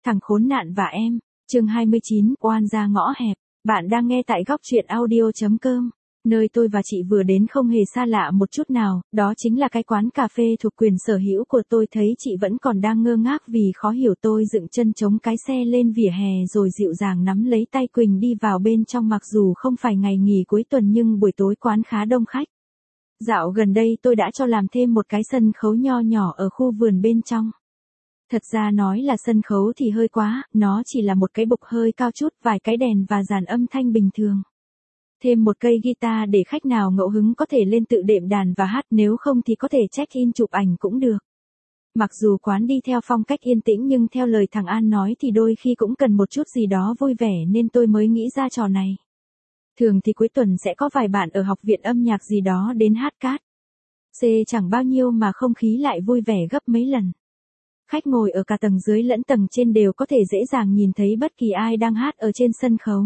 Thằng khốn nạn và em, chương 29, oan ra ngõ hẹp. Bạn đang nghe tại góc truyện audio.com. Nơi tôi và chị vừa đến không hề xa lạ một chút nào, đó chính là cái quán cà phê thuộc quyền sở hữu của tôi. Thấy chị vẫn còn đang ngơ ngác vì khó hiểu, tôi dựng chân chống cái xe lên vỉa hè rồi dịu dàng nắm lấy tay Quỳnh đi vào bên trong. Mặc dù không phải ngày nghỉ cuối tuần nhưng buổi tối quán khá đông khách. Dạo gần đây tôi đã cho làm thêm một cái sân khấu nho nhỏ ở khu vườn bên trong. Thật ra nói là sân khấu thì hơi quá, nó chỉ là một cái bục hơi cao chút, vài cái đèn và dàn âm thanh bình thường. Thêm một cây guitar để khách nào ngẫu hứng có thể lên tự đệm đàn và hát, nếu không thì có thể check-in chụp ảnh cũng được. Mặc dù quán đi theo phong cách yên tĩnh nhưng theo lời thằng An nói thì đôi khi cũng cần một chút gì đó vui vẻ nên tôi mới nghĩ ra trò này. Thường thì cuối tuần sẽ có vài bạn ở học viện âm nhạc gì đó đến hát cát. Chẳng bao nhiêu mà không khí lại vui vẻ gấp mấy lần. Khách ngồi ở cả tầng dưới lẫn tầng trên đều có thể dễ dàng nhìn thấy bất kỳ ai đang hát ở trên sân khấu.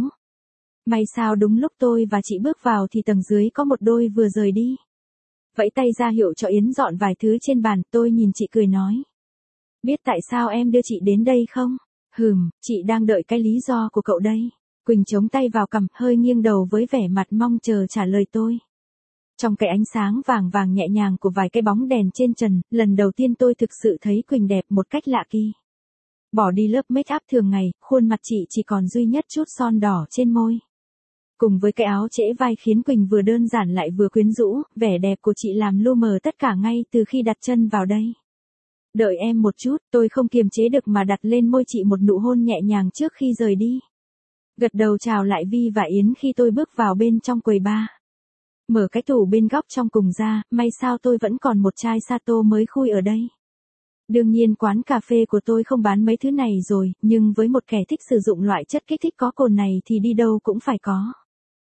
May sao đúng lúc tôi và chị bước vào thì tầng dưới có một đôi vừa rời đi. Vẫy tay ra hiệu cho Yến dọn vài thứ trên bàn, tôi nhìn chị cười nói. Biết tại sao em đưa chị đến đây không? Chị đang đợi cái lý do của cậu đây. Quỳnh chống tay vào cằm, hơi nghiêng đầu với vẻ mặt mong chờ trả lời tôi. Trong cái ánh sáng vàng vàng nhẹ nhàng của vài cái bóng đèn trên trần, lần đầu tiên tôi thực sự thấy Quỳnh đẹp một cách lạ kỳ. Bỏ đi lớp make up thường ngày, khuôn mặt chị chỉ còn duy nhất chút son đỏ trên môi. Cùng với cái áo trễ vai khiến Quỳnh vừa đơn giản lại vừa quyến rũ, vẻ đẹp của chị làm lu mờ tất cả ngay từ khi đặt chân vào đây. Đợi em một chút, tôi không kiềm chế được mà đặt lên môi chị một nụ hôn nhẹ nhàng trước khi rời đi. Gật đầu chào lại Vi và Yến khi tôi bước vào bên trong quầy bar. Mở cái tủ bên góc trong cùng ra, may sao tôi vẫn còn một chai Sato mới khui ở đây. Đương nhiên quán cà phê của tôi không bán mấy thứ này rồi, nhưng với một kẻ thích sử dụng loại chất kích thích có cồn này thì đi đâu cũng phải có.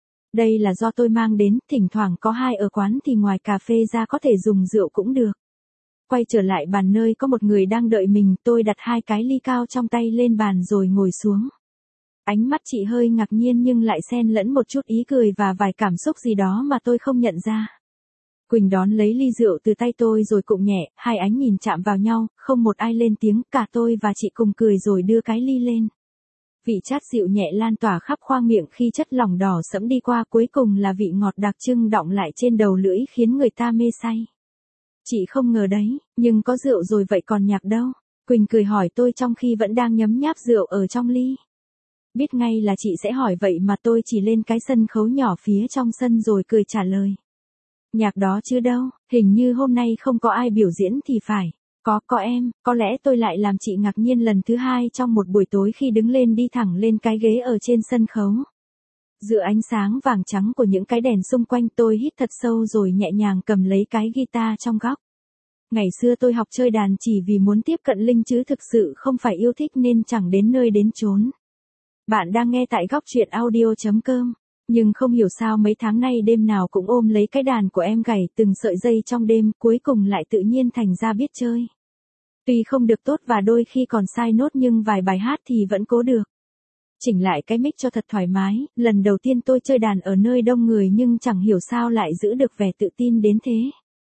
Đây là do tôi mang đến, thỉnh thoảng có hai ở quán thì ngoài cà phê ra có thể dùng rượu cũng được. Quay trở lại bàn nơi có một người đang đợi mình, tôi đặt hai cái ly cao trong tay lên bàn rồi ngồi xuống. Ánh mắt chị hơi ngạc nhiên nhưng lại xen lẫn một chút ý cười và vài cảm xúc gì đó mà tôi không nhận ra. Quỳnh đón lấy ly rượu từ tay tôi rồi cụng nhẹ, hai ánh nhìn chạm vào nhau, không một ai lên tiếng, cả tôi và chị cùng cười rồi đưa cái ly lên. Vị chát dịu nhẹ lan tỏa khắp khoang miệng khi chất lỏng đỏ sẫm đi qua, cuối cùng là vị ngọt đặc trưng đọng lại trên đầu lưỡi khiến người ta mê say. Chị không ngờ đấy, nhưng có rượu rồi vậy còn nhạc đâu? Quỳnh cười hỏi tôi trong khi vẫn đang nhấm nháp rượu ở trong ly. Biết ngay là chị sẽ hỏi vậy mà tôi chỉ lên cái sân khấu nhỏ phía trong sân rồi cười trả lời. Nhạc đó chứ đâu, hình như hôm nay không có ai biểu diễn thì phải. Có em, có lẽ tôi lại làm chị ngạc nhiên lần thứ hai trong một buổi tối khi đứng lên đi thẳng lên cái ghế ở trên sân khấu. Giữa ánh sáng vàng trắng của những cái đèn xung quanh tôi hít thật sâu rồi nhẹ nhàng cầm lấy cái guitar trong góc. Ngày xưa tôi học chơi đàn chỉ vì muốn tiếp cận linh chứ thực sự không phải yêu thích nên chẳng đến nơi đến chốn. Bạn đang nghe tại góc truyện audio.com. Nhưng không hiểu sao mấy tháng nay đêm nào cũng ôm lấy cái đàn của em gảy từng sợi dây trong đêm, cuối cùng lại tự nhiên thành ra biết chơi. Tuy không được tốt và đôi khi còn sai nốt nhưng vài bài hát thì vẫn cố được. Chỉnh lại cái mic cho thật thoải mái, lần đầu tiên tôi chơi đàn ở nơi đông người nhưng chẳng hiểu sao lại giữ được vẻ tự tin đến thế.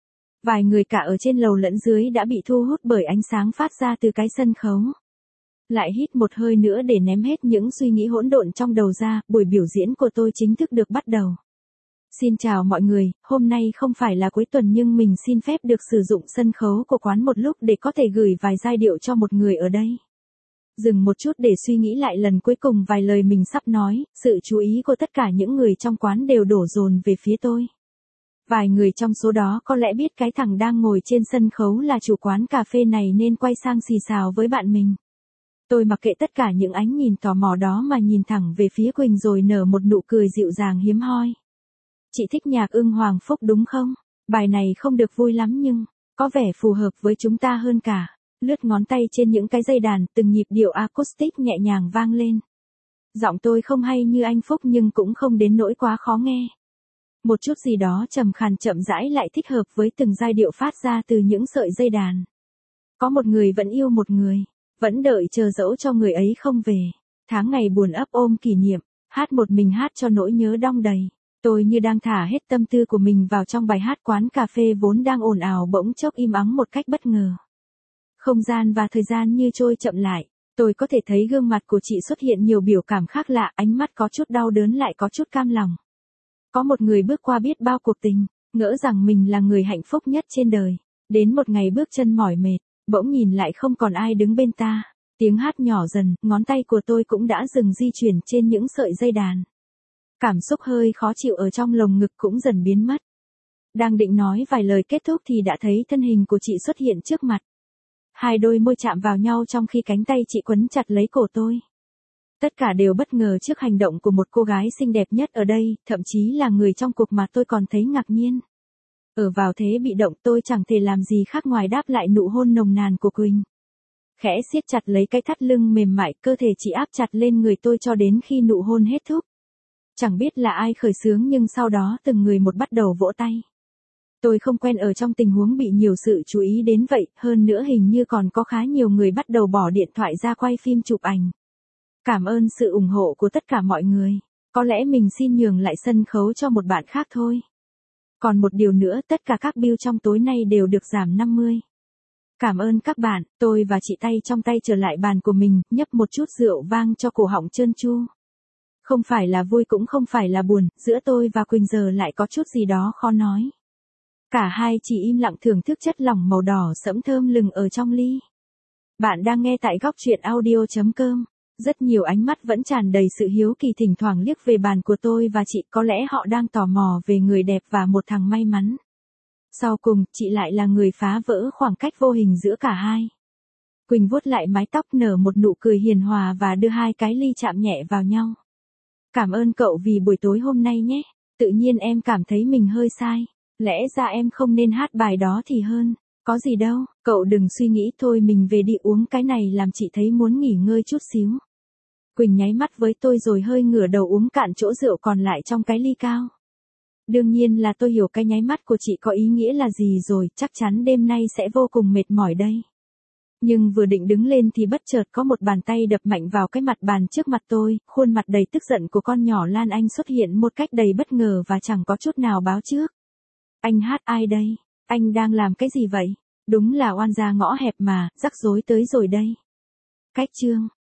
Vài người cả ở trên lầu lẫn dưới đã bị thu hút bởi ánh sáng phát ra từ cái sân khấu. Lại hít một hơi nữa để ném hết những suy nghĩ hỗn độn trong đầu ra, buổi biểu diễn của tôi chính thức được bắt đầu. Xin chào mọi người, hôm nay không phải là cuối tuần nhưng mình xin phép được sử dụng sân khấu của quán một lúc để có thể gửi vài giai điệu cho một người ở đây. Dừng một chút để suy nghĩ lại lần cuối cùng vài lời mình sắp nói, sự chú ý của tất cả những người trong quán đều đổ dồn về phía tôi. Vài người trong số đó có lẽ biết cái thằng đang ngồi trên sân khấu là chủ quán cà phê này nên quay sang xì xào với bạn mình. Tôi mặc kệ tất cả những ánh nhìn tò mò đó mà nhìn thẳng về phía Quỳnh rồi nở một nụ cười dịu dàng hiếm hoi. Chị thích nhạc Ưng Hoàng Phúc đúng không? Bài này không được vui lắm nhưng có vẻ phù hợp với chúng ta hơn cả. Lướt ngón tay trên những cái dây đàn, từng nhịp điệu acoustic nhẹ nhàng vang lên. Giọng tôi không hay như anh Phúc nhưng cũng không đến nỗi quá khó nghe. Một chút gì đó trầm khàn chậm rãi lại thích hợp với từng giai điệu phát ra từ những sợi dây đàn. Có một người vẫn yêu một người, vẫn đợi chờ dẫu cho người ấy không về. Tháng ngày buồn ấp ôm kỷ niệm, hát một mình hát cho nỗi nhớ đong đầy. Tôi như đang thả hết tâm tư của mình vào trong bài hát, quán cà phê vốn đang ồn ào bỗng chốc im ắng một cách bất ngờ. Không gian và thời gian như trôi chậm lại. Tôi có thể thấy gương mặt của chị xuất hiện nhiều biểu cảm khác lạ, ánh mắt có chút đau đớn lại có chút cam lòng. Có một người bước qua biết bao cuộc tình, ngỡ rằng mình là người hạnh phúc nhất trên đời. Đến một ngày bước chân mỏi mệt, bỗng nhìn lại không còn ai đứng bên ta. Tiếng hát nhỏ dần, ngón tay của tôi cũng đã dừng di chuyển trên những sợi dây đàn. Cảm xúc hơi khó chịu ở trong lồng ngực cũng dần biến mất. Đang định nói vài lời kết thúc thì đã thấy thân hình của chị xuất hiện trước mặt. Hai đôi môi chạm vào nhau trong khi cánh tay chị quấn chặt lấy cổ tôi. Tất cả đều bất ngờ trước hành động của một cô gái xinh đẹp nhất ở đây, thậm chí là người trong cuộc mà tôi còn thấy ngạc nhiên. Ở vào thế bị động tôi chẳng thể làm gì khác ngoài đáp lại nụ hôn nồng nàn của Quỳnh. Khẽ siết chặt lấy cái thắt lưng mềm mại, cơ thể chị áp chặt lên người tôi cho đến khi nụ hôn hết thúc. Chẳng biết là ai khởi xướng nhưng sau đó từng người một bắt đầu vỗ tay. Tôi không quen ở trong tình huống bị nhiều sự chú ý đến vậy, hơn nữa hình như còn có khá nhiều người bắt đầu bỏ điện thoại ra quay phim chụp ảnh. Cảm ơn sự ủng hộ của tất cả mọi người. Có lẽ mình xin nhường lại sân khấu cho một bạn khác thôi. Còn một điều nữa, tất cả các bill trong tối nay đều được giảm 50. Cảm ơn các bạn, tôi và chị tay trong tay trở lại bàn của mình, nhấp một chút rượu vang cho cổ họng trơn tru. Không phải là vui cũng không phải là buồn, giữa tôi và Quỳnh giờ lại có chút gì đó khó nói. Cả hai chỉ im lặng thưởng thức chất lỏng màu đỏ sẫm thơm lừng ở trong ly. Bạn đang nghe tại góc truyện audio.com. Rất nhiều ánh mắt vẫn tràn đầy sự hiếu kỳ thỉnh thoảng liếc về bàn của tôi và chị, có lẽ họ đang tò mò về người đẹp và một thằng may mắn. Sau cùng, chị lại là người phá vỡ khoảng cách vô hình giữa cả hai. Quỳnh vuốt lại mái tóc nở một nụ cười hiền hòa và đưa hai cái ly chạm nhẹ vào nhau. Cảm ơn cậu vì buổi tối hôm nay nhé, tự nhiên em cảm thấy mình hơi sai. Lẽ ra em không nên hát bài đó thì hơn. Có gì đâu, cậu đừng suy nghĩ, thôi mình về đi, uống cái này làm chị thấy muốn nghỉ ngơi chút xíu. Quỳnh nháy mắt với tôi rồi hơi ngửa đầu uống cạn chỗ rượu còn lại trong cái ly cao. Đương nhiên là tôi hiểu cái nháy mắt của chị có ý nghĩa là gì rồi, chắc chắn đêm nay sẽ vô cùng mệt mỏi đây. Nhưng vừa định đứng lên thì bất chợt có một bàn tay đập mạnh vào cái mặt bàn trước mặt tôi, khuôn mặt đầy tức giận của con nhỏ Lan Anh xuất hiện một cách đầy bất ngờ và chẳng có chút nào báo trước. Anh hát ai đây? Anh đang làm cái gì vậy? Đúng là oan gia ngõ hẹp mà, rắc rối tới rồi đây. Cách chương